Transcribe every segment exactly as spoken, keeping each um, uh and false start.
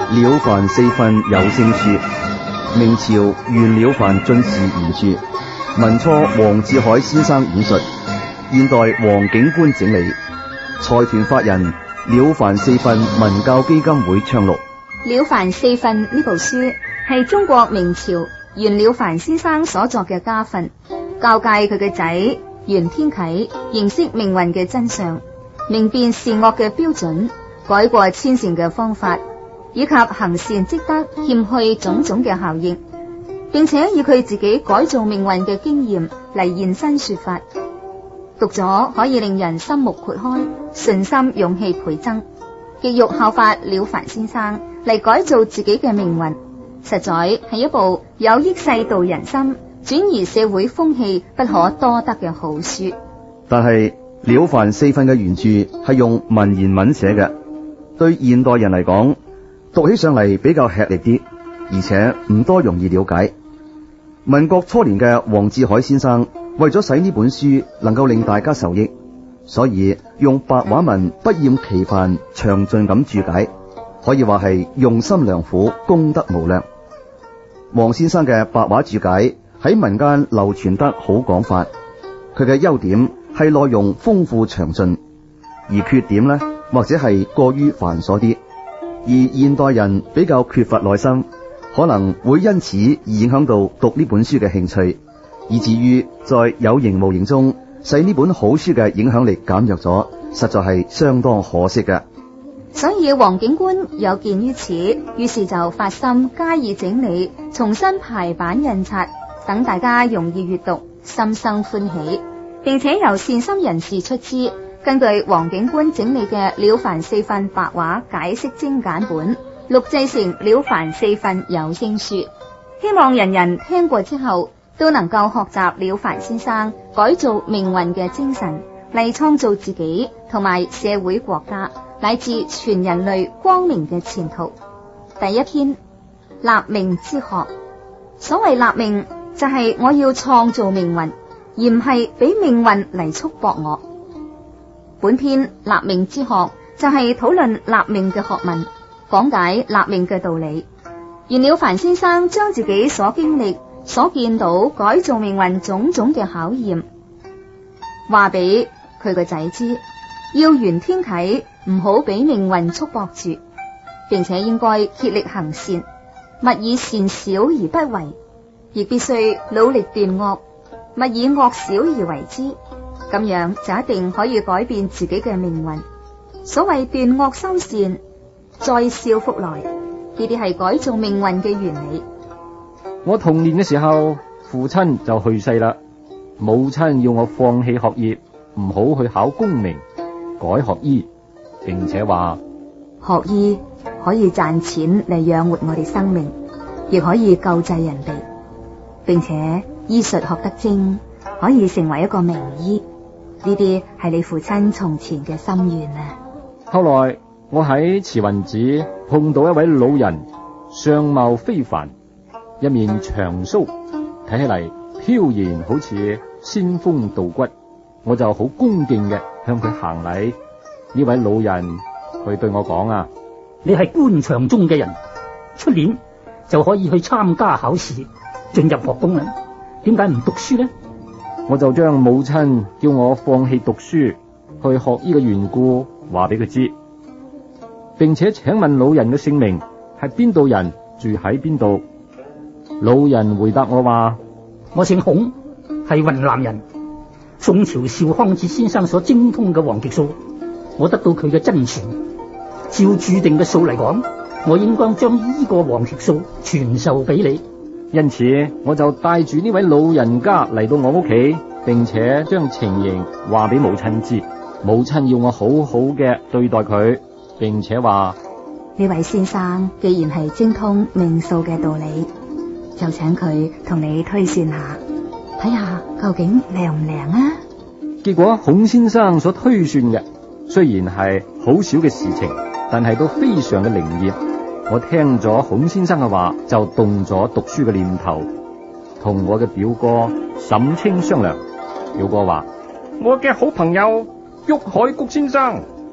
了凡四訓有聲書，明朝袁了凡進士原著，民初黃志海先生演述，現代黃景觀整理，財團法人了凡四訓文教基金會倡錄。 了凡四訓呢部書係中國明朝袁了凡先生所作嘅家訓，教誡佢嘅仔袁天啟認識命運嘅真相，明辨善惡嘅標準，改過遷善嘅方法，以及行善積德謙虛種種嘅效應，並且以佢自己改造命運嘅經驗嚟現身說法，讀咗可以令人心目豁開，信心勇氣倍增，極欲效法了凡先生嚟改造自己嘅命運，實在係一部有益世道人心、轉移社會風氣不可多得嘅好書。 但係了凡四訓嘅原著係用文言文寫嘅，對現代人嚟講讀起上嚟比較吃力啲，而且唔多容易了解。民國初年嘅黃志海先生為咗使呢本書能夠令大家受益，所以用白話文不厭其煩詳盡咁注解，可以話係用心良苦，功德無量。黃先生嘅白話注解喺民間流傳得好廣泛，佢嘅優點係內容豐富詳盡，而缺點呢，或者係過於繁瑣啲，而現代人比較缺乏耐心，可能會因此而影響到讀呢本書嘅興趣，以至於在有形無形中使呢本好書嘅影響力減弱咗，實在係相當可惜嘅。 所以黃景觀有見於此，於是就發心加以整理，重新排版印刷，等大家容易閱讀，心生歡喜，並且由善心人士出資，根據黃景觀整理嘅了凡四訓白話解釋精簡本，錄製成了凡四訓有聲書，希望人人聽過之後都能夠學習了凡先生改造命運嘅精神，嚟創造自己同埋社會國家乃至全人類光明嘅前途。第一篇，立命之學。所謂立命，就係我要創造命運，而唔係俾命運嚟束縛我。本篇立命之學就係討論立命嘅學問，講解立命嘅道理。袁了凡先生將自己所經歷、所見到改造命運種種嘅考驗，話俾佢個仔知，要袁天啟唔好俾命運束縛住，並且應該竭力行善，勿以善小而不為，亦必須努力斷惡，勿以惡小而為之，咁樣就一定可以改變自己嘅命運。所謂斷惡修善，再少福來，呢啲係改造命運嘅原理。 我童年嘅時候，父親就去世啦，母親要我放棄學業，唔好去考功名，改學醫，並且話學醫可以賺錢嚟養活我哋生命，亦可以救濟人哋，並且醫術學得精，可以成為一個名醫。呢啲係你父親從前嘅心願啊！ 後來我喺慈雲寺碰到一位老人，相貌非凡，一面長鬚，睇起嚟飄然好似仙風道骨，我就好恭敬嘅向佢行禮。呢位老人佢對我講啊， 你係官場中嘅人，出年就可以去參加考試，進入學宮啦，點解唔讀書呢？ 我就將母親叫我放棄讀書去學醫嘅緣故話俾佢知，並且請問老人嘅姓名係邊度人，住喺邊度。老人回答我話， 我姓孔，係雲南人，宋朝邵康節先生所精通嘅黃極數，我得到佢嘅真傳。照注定嘅數嚟講，我應該將呢個黃極數傳授俾你。 因此我就帶住呢位老人家嚟到我屋企，並且將情形話俾母親知。母親要我好好嘅對待佢，並且話， 呢位先生既然係精通命數嘅道理，就請佢同你推算下，睇下究竟靈唔靈啊？ 結果孔先生所推算嘅雖然係好少嘅事情，但係都非常嘅靈驗。我聽咗孔先生嘅話，就動咗讀書嘅念頭，同我嘅表哥沈清商量。表哥話， 我嘅好朋友郁海谷先生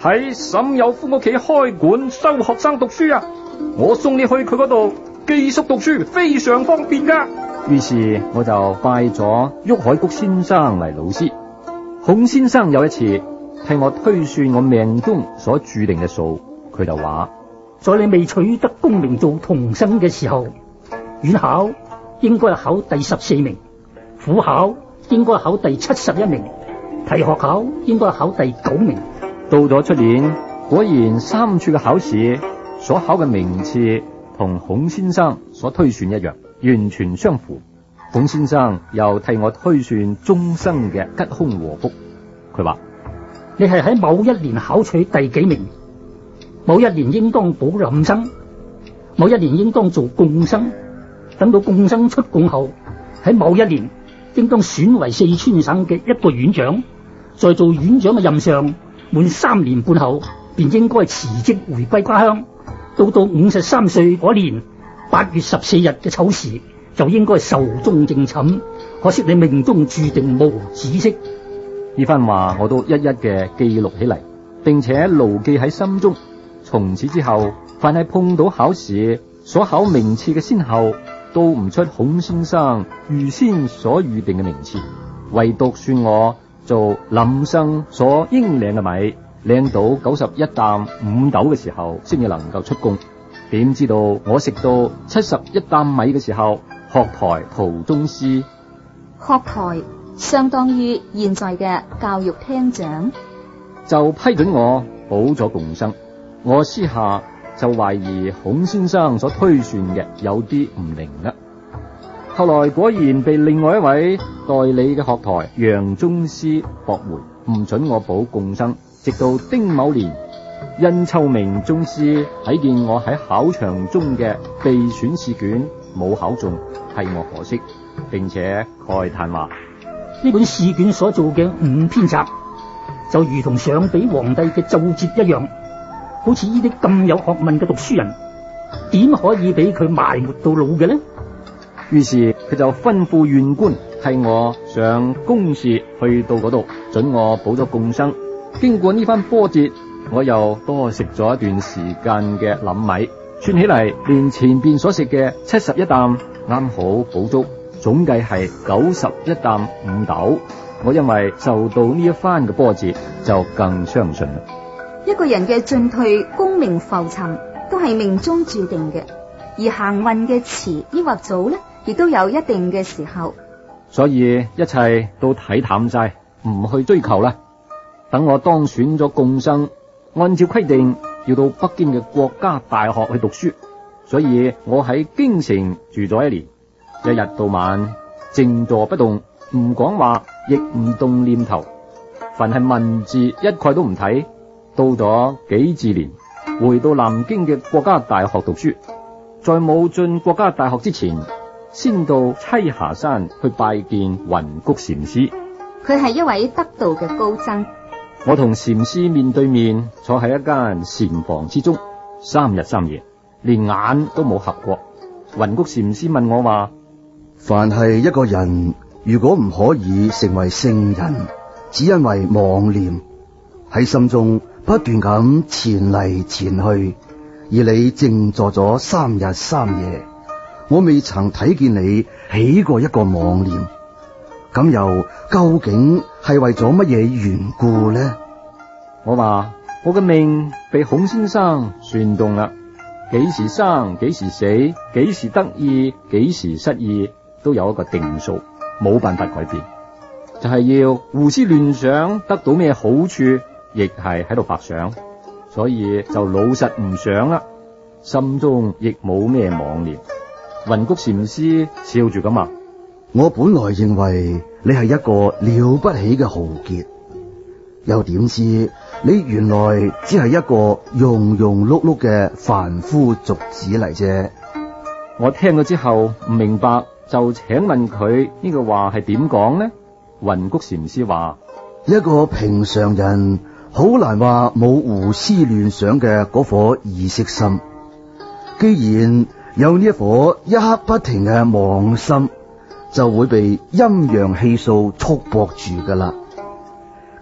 喺沈有夫屋企開館收學生讀書啊！我送你去佢嗰度寄宿讀書，非常方便噶。於是我就拜咗郁海谷先生為老師。孔先生有一次替我推算我命中所注定嘅數，佢就話： 在你未取得功名做童生嘅時候，院考應該係考第十四名，府考應該考第七十一名，提學考應該考第九名。 到咗出年，果然三處嘅考試所考嘅名次同孔先生所推算一樣，完全相符。孔先生又替我推算終生嘅吉凶禍福，佢話： 你係喺某一年考取第幾名，某一年應當保壬生，某一年應當做貢生，等到貢生出貢後，喺某一年應當選為四川省嘅一個院長，在做院長嘅任上滿三年半後，便應該辭職回歸家鄉。到到五十三歲嗰年八月十四日嘅丑時，就應該壽終正寢。可惜你命中注定無子息。 呢番話我都一一嘅記錄起嚟，並且牢記喺心中。從此之後，凡係碰到考試所考名次嘅先後，都唔出孔先生預先所預定嘅名次，唯獨算我做林生所應領嘅米，領到九十一擔五斗嘅時候，先至能夠出貢。點知道我食到七十一擔米嘅時候，學台途中師， 學台相當於現在嘅教育廳長， 就批准我保咗貢生。我私下就懷疑孔先生所推算嘅有啲唔靈啦。後來果然被另外一位代理嘅學台楊宗師駁回，唔准我保貢生。直到丁卯年，殷秋明宗師睇見我喺考場中嘅備選試卷冇考中，替我可惜，並且慨嘆話： 呢本試卷所做嘅五篇集，就如同上俾皇帝嘅奏摺一樣，好似呢啲咁有學問嘅讀書人，點可以俾佢埋沒到老嘅呢？ 於是佢就吩咐縣官替我上公事去到嗰度，准我保咗貢生。經過呢番波折，我又多食咗一段時間嘅冧米，算起嚟連前邊所食嘅七十一擔啱好補足，總計係九十一擔五斗。我因為受到呢一番嘅波折，就更相信啦。 一個人嘅進退、功名浮沉，都係命中注定嘅，而行運嘅遲抑或早呢，亦都有一定嘅時候。 所以一切都睇淡晒，唔去追求啦。等我當選咗貢生，按照規定要到北京嘅國家大學去讀書，所以我喺京城住咗一年，一日到晚靜坐不動，唔講話，亦唔動念頭，凡係文字一概都唔睇。到咗己治年，回到南京嘅國家大學讀書，在冇進國家大學之前，先到棲霞山去拜見雲谷禪師。 佢係一位得道嘅高僧。 我同禪師面對面坐喺一間禪房之中，三日三夜，連眼都冇合過。雲谷禪師問我話： 凡係一個人，如果唔可以成為聖人，只因為妄念喺心中不斷咁前嚟前去，而你靜坐咗三日三夜，我未曾睇見你起過一個妄念，咁又究竟係為咗乜嘢緣故呢？ 我話我嘅命被孔先生算中啦，幾時生，幾時死，幾時得意，幾時失意，都有一個定數，冇辦法改變，就係、是、要胡思亂想，得到咩好處，亦係喺度白想，所以就老實唔想啦，心中亦冇咩妄念。雲谷禪師笑住咁話： 我本來認為你係一個了不起嘅豪傑，又點知你原來只係一個庸庸碌碌嘅凡夫俗子嚟啫。 我聽咗之後唔明白，就請問佢呢個話係點講呢？雲谷禪師話： 一個平常人好難話冇胡思亂想嘅嗰顆意識心，既然有呢一顆一刻不停嘅妄心，就會被陰陽氣數束縛住噶啦。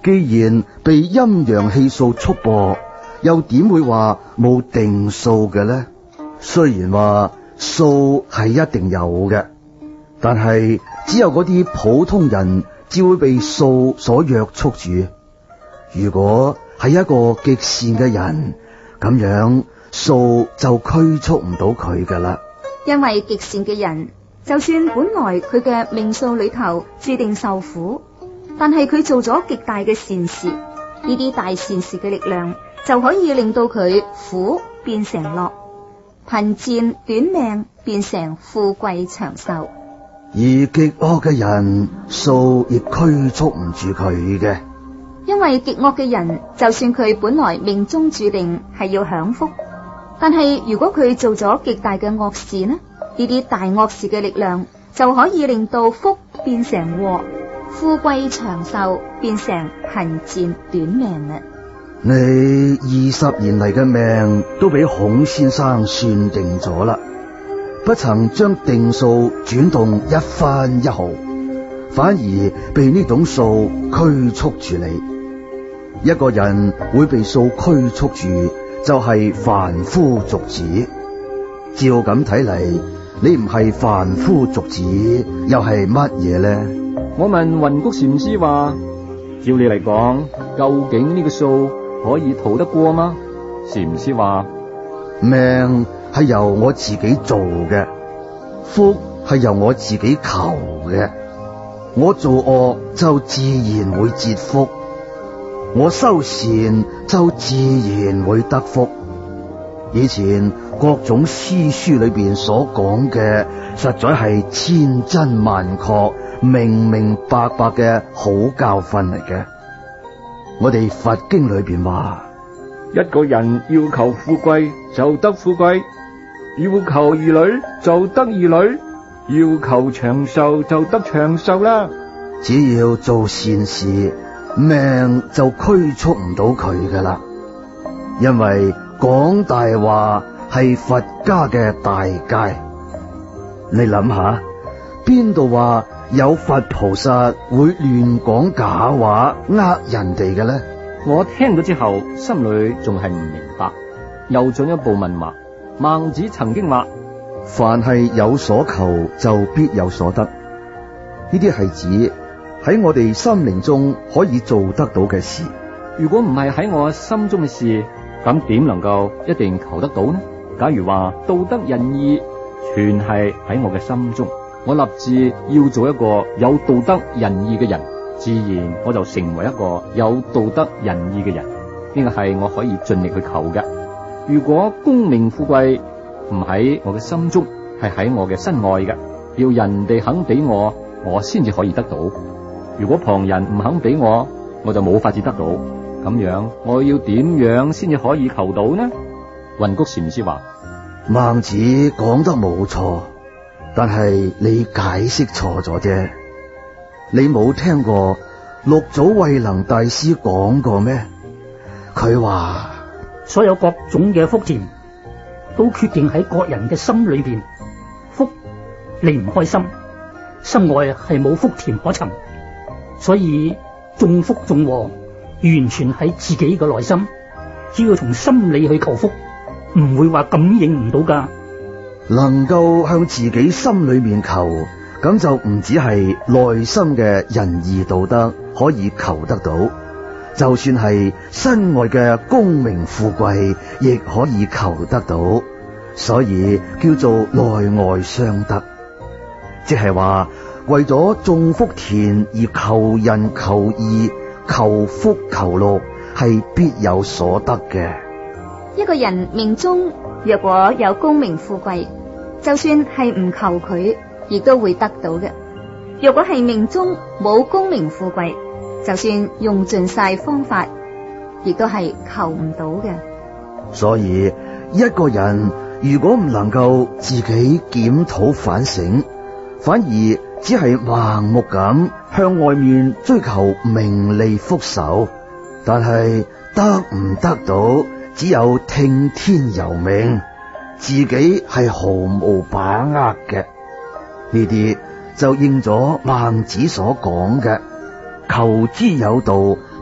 既然被陰陽氣數束縛，又點會話冇定數嘅呢？雖然話數係一定有嘅，但係只有嗰啲普通人只會被數所約束住。如果係一個極善嘅人，咁樣數就驅促唔到佢噶啦。 因為極善嘅人，就算本來佢嘅命數裏頭注定受苦，但係佢做咗極大嘅善事，呢啲大善事嘅力量就可以令到佢苦變成樂，貧賤短命變成富貴長壽。 而極惡嘅人，數亦驅促唔住佢嘅。 因為極惡嘅人，就算佢本來命中注定係要享福，但係如果佢做咗極大嘅惡事呢？呢啲大惡事嘅力量就可以令到福變成禍，富貴長壽變成貧賤短命啦。 你二十年嚟嘅命都俾孔先生算定咗啦，不曾將定數轉動一分一毫，反而被呢種數驅促住你。一個人會被數驅促住，就係、是、凡夫俗子。照咁睇嚟，你唔係凡夫俗子，又係乜嘢呢？ 我問雲谷禪師話：照你嚟講，究竟呢個數可以逃得過嗎？禪師話： 命係由我自己做嘅，福係由我自己求嘅。我做惡就自然會折福，我修善就自然會得福。以前各種詩書裏邊所講嘅，實在係千真萬確、明明白白嘅好教訓嚟嘅。我哋佛經裏邊話， 一個人要求富貴就得富貴，要求兒女就得兒女，要求長壽就得長壽啦。 只要做善事，命就驅促唔到佢噶啦。因為講大話係佛家嘅大戒。你諗下，邊度話有佛菩薩會亂講假話呃人哋嘅呢？ 我聽咗之後，心裏仲係唔明白，又進一步問話。孟子曾經話： 凡係有所求，就必有所得。呢啲係指喺我哋心靈中可以做得到嘅事。 如果唔係喺我心中嘅事，咁點能夠一定求得到呢？假如話道德仁義全係喺我嘅心中，我立志要做一個有道德仁義嘅人，自然我就成為一個有道德仁義嘅人。呢個係我可以盡力去求嘅。如果功名富貴唔喺我嘅心中，係喺我嘅身外嘅，要人哋肯俾我，我先至可以得到。如果旁人唔肯俾我，我就冇法子得到。咁樣我要點樣先至可以求到呢？雲谷禪師話： 孟子講得冇錯，但係你解釋錯咗啫。你冇聽過六祖慧能大師講過咩？佢話所有各種嘅福田都決定喺各人嘅心裏邊。福離唔開心，心外係冇福田可尋，所以種福種禍完全喺自己嘅內心。只要從心理去求福，唔會話感應唔到噶。 能夠向自己心裏面求，咁就唔止係內心嘅仁義道德可以求得到，就算係身外嘅功名富貴亦可以求得到。所以叫做內外相得，即係話為咗種福田而求仁求義求福求祿，係必有所得嘅。 一個人命中若果有功名富貴，就算係唔求佢，亦都會得到嘅。若果係命中冇功名富貴，就算用盡晒方法，亦都係求唔到嘅。 所以一個人如果唔能夠自己檢討反省，反而只係盲目咁向外面追求名利福壽，但係得唔得到只有聽天由命，自己係毫無把握嘅。呢啲就應咗孟子所講嘅：求之有道，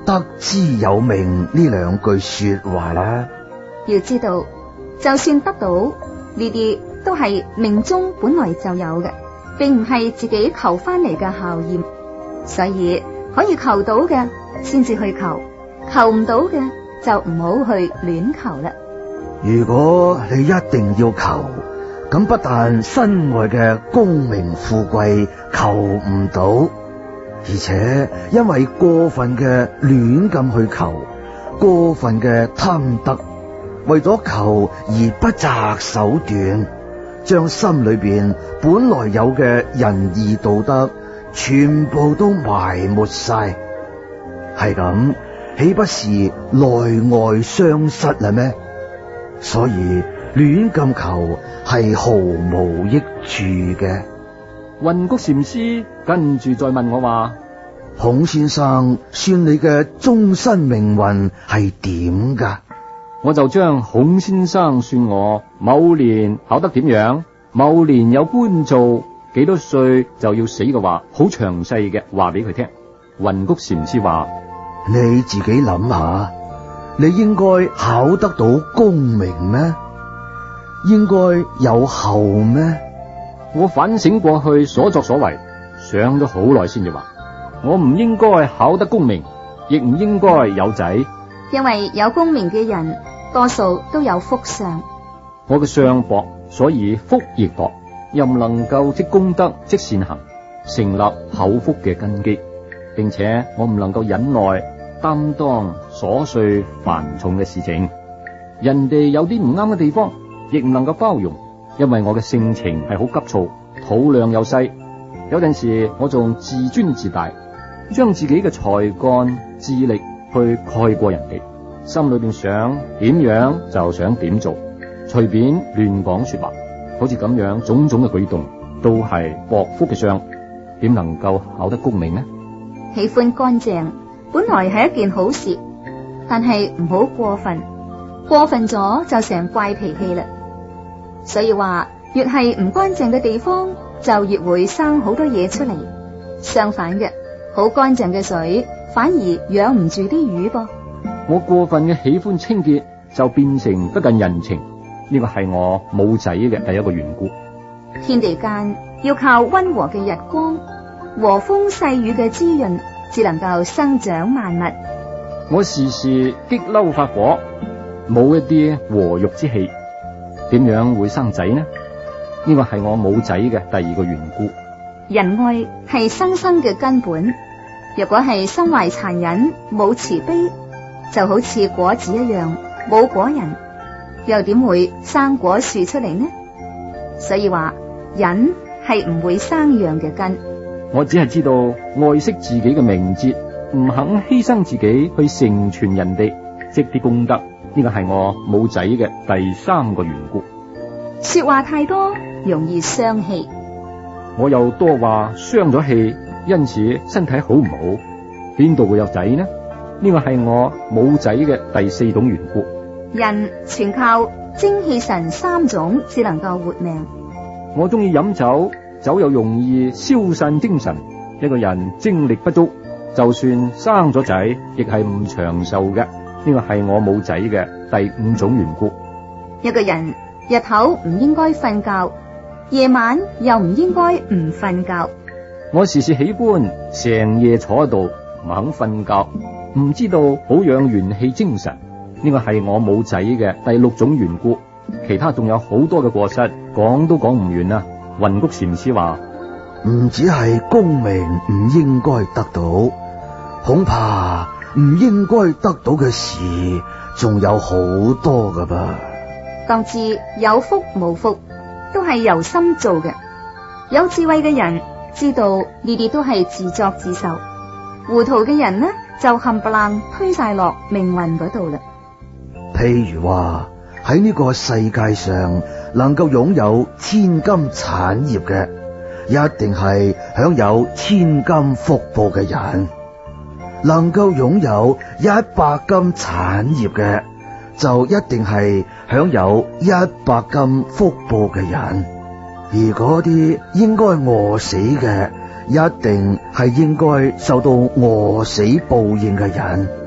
得之有命呢兩句說話啦。 要知道，就算得到呢啲，都係命中本來就有嘅，並唔係自己求翻嚟嘅效驗。所以可以求到嘅先至去求，求唔到嘅就唔好去亂求啦。 如果你一定要求，咁不但身外嘅功名富貴求唔到，而且因為過分嘅亂咁去求，過分嘅貪得，為咗求而不擇手段，將心裏邊本來有嘅仁義道德全部都埋沒晒，係咁，豈不是內外相失啦咩？所以亂咁求係毫無益處嘅。 雲谷禪師跟住再問我話： 孔先生算你嘅終身命運係點噶？ 我就將孔先生算我某年考得點樣，某年有官做，幾多歲就要死嘅話，好詳細嘅話俾佢聽。雲谷禪師話： 你自己諗下，你應該考得到功名咩？應該有後咩？ 我反省過去所作所為，想咗好耐先至話，我唔應該考得功名，亦唔應該有仔， 因為有功名嘅人多數都有福相。 我嘅相薄，所以福亦薄，又唔能夠積功德積善行，成立厚福嘅根基，並且我唔能夠忍耐擔當瑣碎繁重嘅事情，人哋有啲唔啱嘅地方，亦唔能夠包容，因為我嘅性情係好急躁，肚量又細，有陣時我仲自尊自大，將自己嘅才幹智力去蓋過人哋，心裏邊想點樣就想點做，隨便亂講說話，好似咁樣種種嘅舉動都係薄福嘅相，點能夠考得功名呢？ 喜歡乾淨本來係一件好事，但係唔好過分，過分咗就成怪脾氣啦。所以話越係唔乾淨嘅地方，就越會生好多嘢出嚟。相反嘅，好乾淨嘅水反而養唔住啲魚噃。 我過分嘅喜歡清潔，就變成不近人情，呢個係我冇仔嘅第一個緣故。 天地間要靠溫和嘅日光、和風細雨嘅滋潤，只能夠生長萬物。 我時時激嬲發火，冇一啲和育之氣，點樣會生仔呢？呢個係我冇仔嘅第二個緣故。 仁愛係生生嘅根本，若果係心懷殘忍、冇慈悲，就好似果子一樣冇果仁，又點會生果樹出嚟呢？所以話忍係唔會生養嘅根。 我只係知道愛惜自己嘅名節，唔肯犧牲自己去成全人哋，積啲功德，呢個係我冇仔嘅第三個緣故。 說話太多容易傷氣， 我又多話傷咗氣，因此身體好唔好？邊度會有仔呢？呢個係我冇仔嘅第四種緣故。 人全靠精氣神三種至能夠活命。 我中意飲酒，酒又容易消散精神，一個人精力不足，就算生咗仔，亦係唔長壽嘅。呢個係我冇仔嘅第五種緣故。 一個人日頭唔應該瞓覺，夜晚又唔應該唔瞓覺。 我時時喜歡成夜坐喺度唔肯瞓覺，唔知道保養元氣精神，呢個係我冇仔嘅第六種緣故。其他仲有好多嘅過失，講都講唔完啊。雲谷禪師話： 唔只係功名唔應該得到，恐怕唔應該得到嘅事仲有好多噶噃。 當知有福冇福都係由心做嘅，有智慧嘅人知道呢啲都係自作自受，糊塗嘅人呢就冚唪唥推晒落命運嗰度啦。 譬如話喺呢個世界上能夠擁有千金產業嘅，一定係享有千金福報嘅人；能夠擁有一百金產業嘅，就一定係享有一百金福報嘅人。而嗰啲應該餓死嘅，一定係應該受到餓死報應嘅人。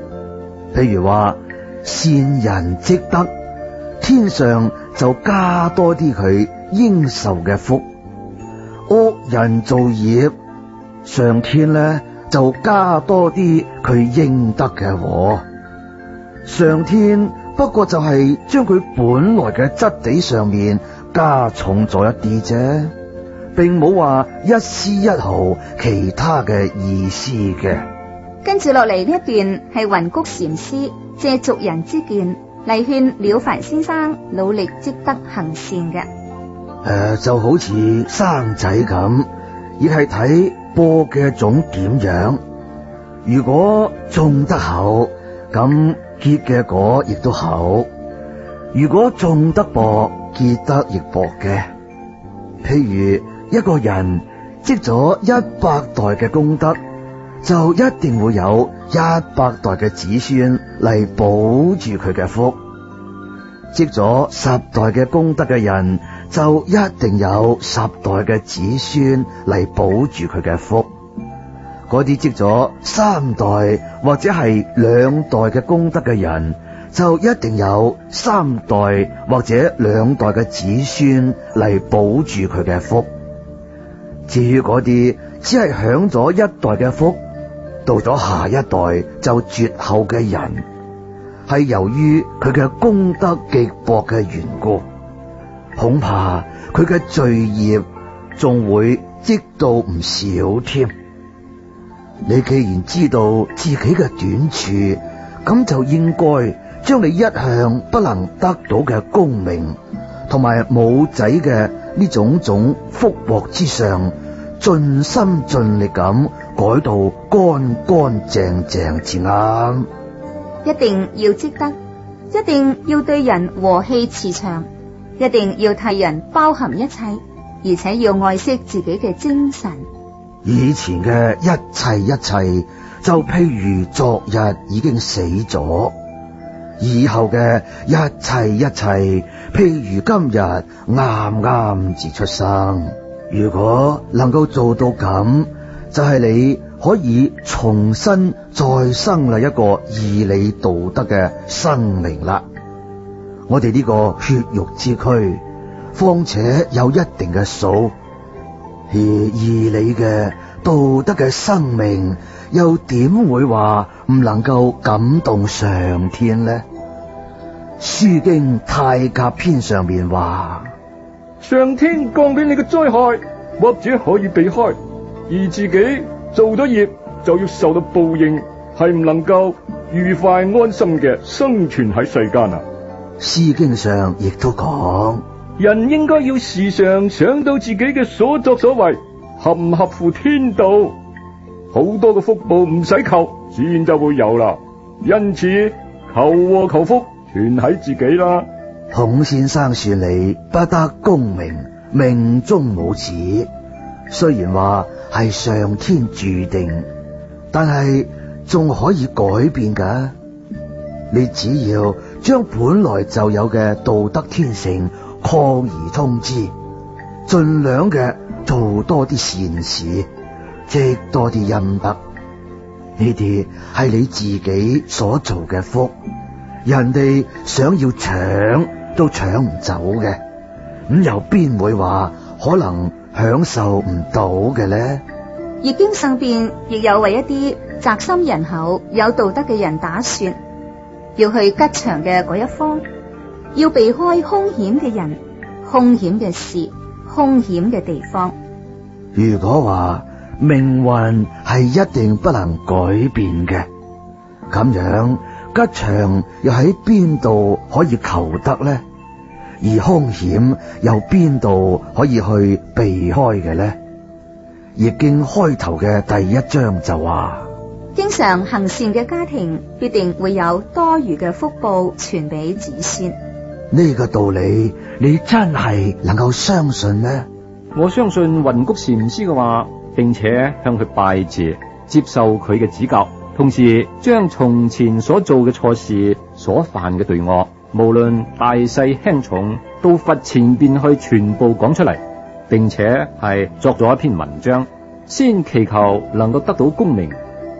譬如話善人積德，天上就加多啲佢應受嘅福；惡人造業，上天咧就加多啲佢應得嘅禍。上天不過就係將佢本來嘅質地上面加重咗一啲啫，並冇話一絲一毫其他嘅意思嘅。 跟住落嚟呢一段係雲谷禪師借俗人之見嚟勸了凡先生努力積德行善嘅。誒、 呃，就好似生仔咁，亦係睇播嘅種點樣。如果種得好，咁結嘅果亦都好；如果種得薄，結得亦薄嘅。譬如一個人積咗一百代嘅功德，就一定會有一百代嘅子孫嚟保住佢嘅福；積咗十代嘅功德嘅人，就一定有十代嘅子孫嚟保住佢嘅福。嗰啲積咗三代或者係兩代嘅功德嘅人，就一定有三代或者兩代嘅子孫嚟保住佢嘅福。至於嗰啲只係享咗一代嘅福，到咗下一代就絕後嘅人，係由於佢嘅功德極薄嘅緣故，恐怕佢嘅罪業仲會積到唔少添。你既然知道自己嘅短處，咁就應該將你一向不能得到嘅功名同埋冇仔嘅呢種種福禍之上，盡心盡力咁改到乾乾淨淨至啱。 一定要積德，一定要對人和氣慈祥，一定要替人包含一切，而且要愛惜自己嘅精神。 以前嘅一切一切，就譬如昨日已經死咗；以後嘅一切一切，譬如今日啱啱至出生。如果能夠做到咁，就係、是、你可以重新再生啦一個義理道德嘅生命啦。我哋呢個血肉之軀，況且有一定嘅數。而義理嘅道德嘅生命，又點會話唔能夠感動上天呢？書經太甲篇上面話： 上天降俾你嘅災害，或者可以避開，而自己做咗業就要受到報應，係唔能夠愉快安心嘅生存喺世間啊！ 詩經上亦都講， 人應該要時常想到自己嘅所作所為合唔合乎天道，好多嘅福報唔使求，自然就會有啦。因此求禍求福全喺自己啦。 孔先生說你不得功名，命中冇子，雖然話係上天注定，但係仲可以改變噶。你只要將本來就有嘅道德天性擴而通之，盡量嘅做多啲善事，積多啲陰德，呢啲係你自己所做嘅福，人哋想要搶都搶唔走嘅，咁又邊會話可能享受唔到嘅呢？ 易經上邊亦有為一啲宅心仁厚、有道德嘅人打算，要去吉祥嘅嗰一方，要避開凶險嘅人、凶險嘅事、凶險嘅地方。 如果話命運係一定不能改變嘅，咁樣吉祥又喺邊度可以求得呢？而凶險又邊度可以去避開嘅呢？易經開頭嘅第一章就話， 經常行善嘅家庭必定會有多餘嘅福報傳俾子孫。 呢個道理你真係能夠相信咩？ 我相信雲谷禪師嘅話，並且向佢拜謝，接受佢嘅指教，同時將從前所做嘅錯事、所犯嘅罪惡，無論大細輕重，到佛前邊去全部講出嚟，並且係作咗一篇文章，先祈求能夠得到功名，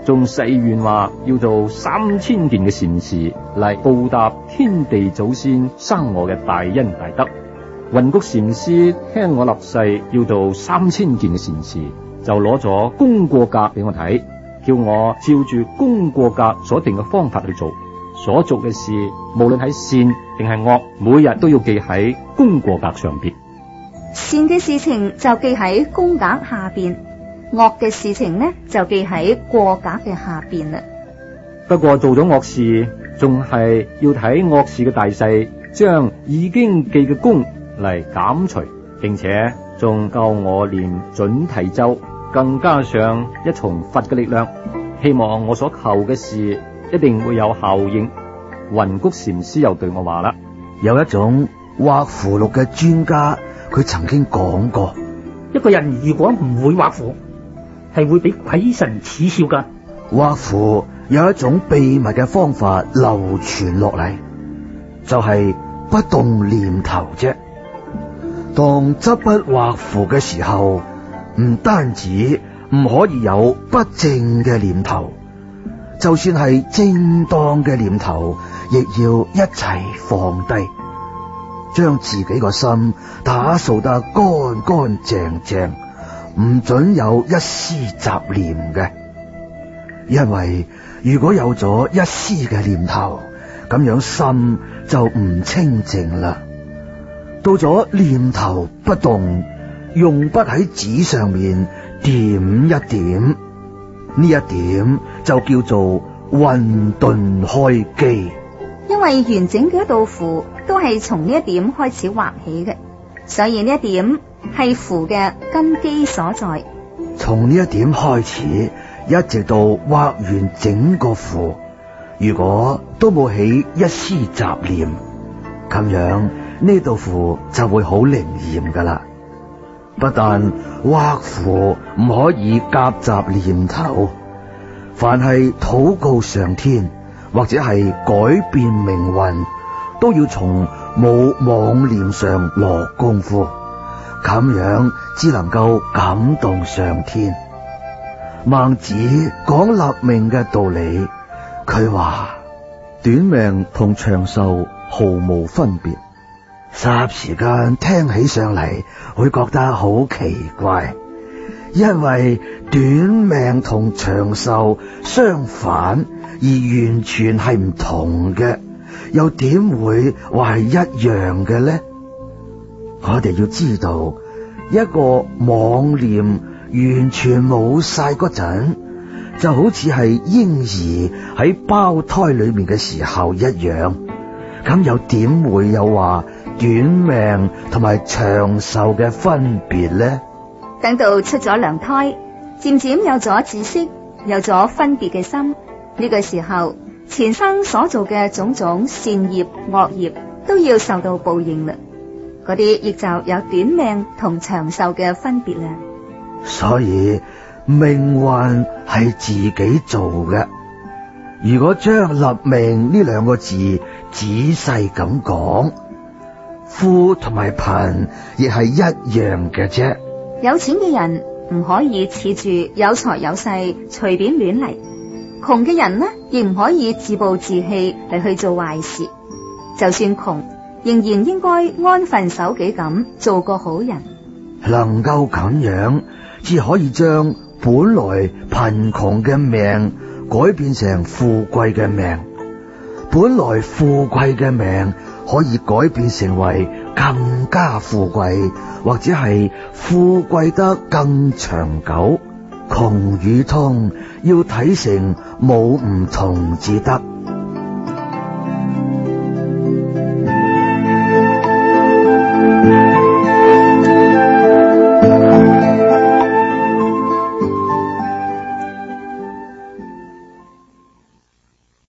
仲誓願話要做三千件嘅善事嚟報答天地祖先生我嘅大恩大德。雲谷禪師聽我立誓要做三千件嘅善事，就攞咗功過格俾我睇，叫我照住功過格所定嘅方法去做。所做嘅事無論係善定係惡，每日都要記喺功過格上邊。 善嘅事情就記喺功格下邊，惡嘅事情呢就記喺過格嘅下邊啦。 不過做咗惡事，仲係要睇惡事嘅大細，將已經記嘅功嚟減除，並且仲教我念準提咒，更加上一重佛嘅力量，希望我所求嘅事一定會有效應。雲谷禪師又對我話啦， 有一種畫符籙嘅專家，佢曾經講過， 一個人如果唔會畫符，係會俾鬼神恥笑噶。 畫符有一種秘密嘅方法流傳落嚟，就係不動念頭啫。當執筆畫符嘅時候，唔單止唔可以有不正嘅念頭，就算係正當嘅念頭，亦要一齊放低，將自己個心打掃得乾乾淨淨，唔准有一絲雜念嘅。因為如果有咗一絲嘅念頭，咁樣心就唔清淨啦。到咗念頭不動，用筆喺紙上面點一點，呢一點就叫做混沌開機。 因為完整嘅一道符都係從呢一點開始畫起嘅，所以呢一點係符嘅根基所在。 從呢一點開始，一直到畫完整個符，如果都冇起一絲雜念，咁樣呢道符就會好靈驗噶啦。不但畫符唔可以夾雜念頭，凡係禱告上天或者係改變命運，都要從冇妄念上落功夫，咁樣只能夠感動上天。孟子講立命嘅道理，佢話短命同長壽毫無分別。 霎時間聽起上嚟會覺得好奇怪，因為短命同長壽相反，而完全係唔同嘅，又點會話係一樣嘅呢？我哋要知道，一個妄念完全冇晒嗰陣，就好似係嬰兒喺胞胎裏面嘅時候一樣，咁又點會有話短命同埋長壽嘅分別呢？ 等到出咗娘胎，漸漸有咗知識，有咗分別嘅心，呢個時候前生所做嘅種種善業惡業都要受到報應啦，嗰啲亦就有短命同長壽嘅分別啦。 所以命運係自己做嘅。如果將立命呢兩個字仔細咁講，富同埋貧亦係一樣嘅啫。 有錢嘅人唔可以恃住有財有勢隨便亂嚟，窮嘅人呢亦唔可以自暴自棄嚟去做壞事。就算窮，仍然應該安分守己咁做個好人。 能夠咁樣，只可以將本來貧窮嘅命改變成富貴嘅命，本來富貴嘅命可以改變成為更加富貴，或者係富貴得更長久。窮與通要睇成冇唔同至得。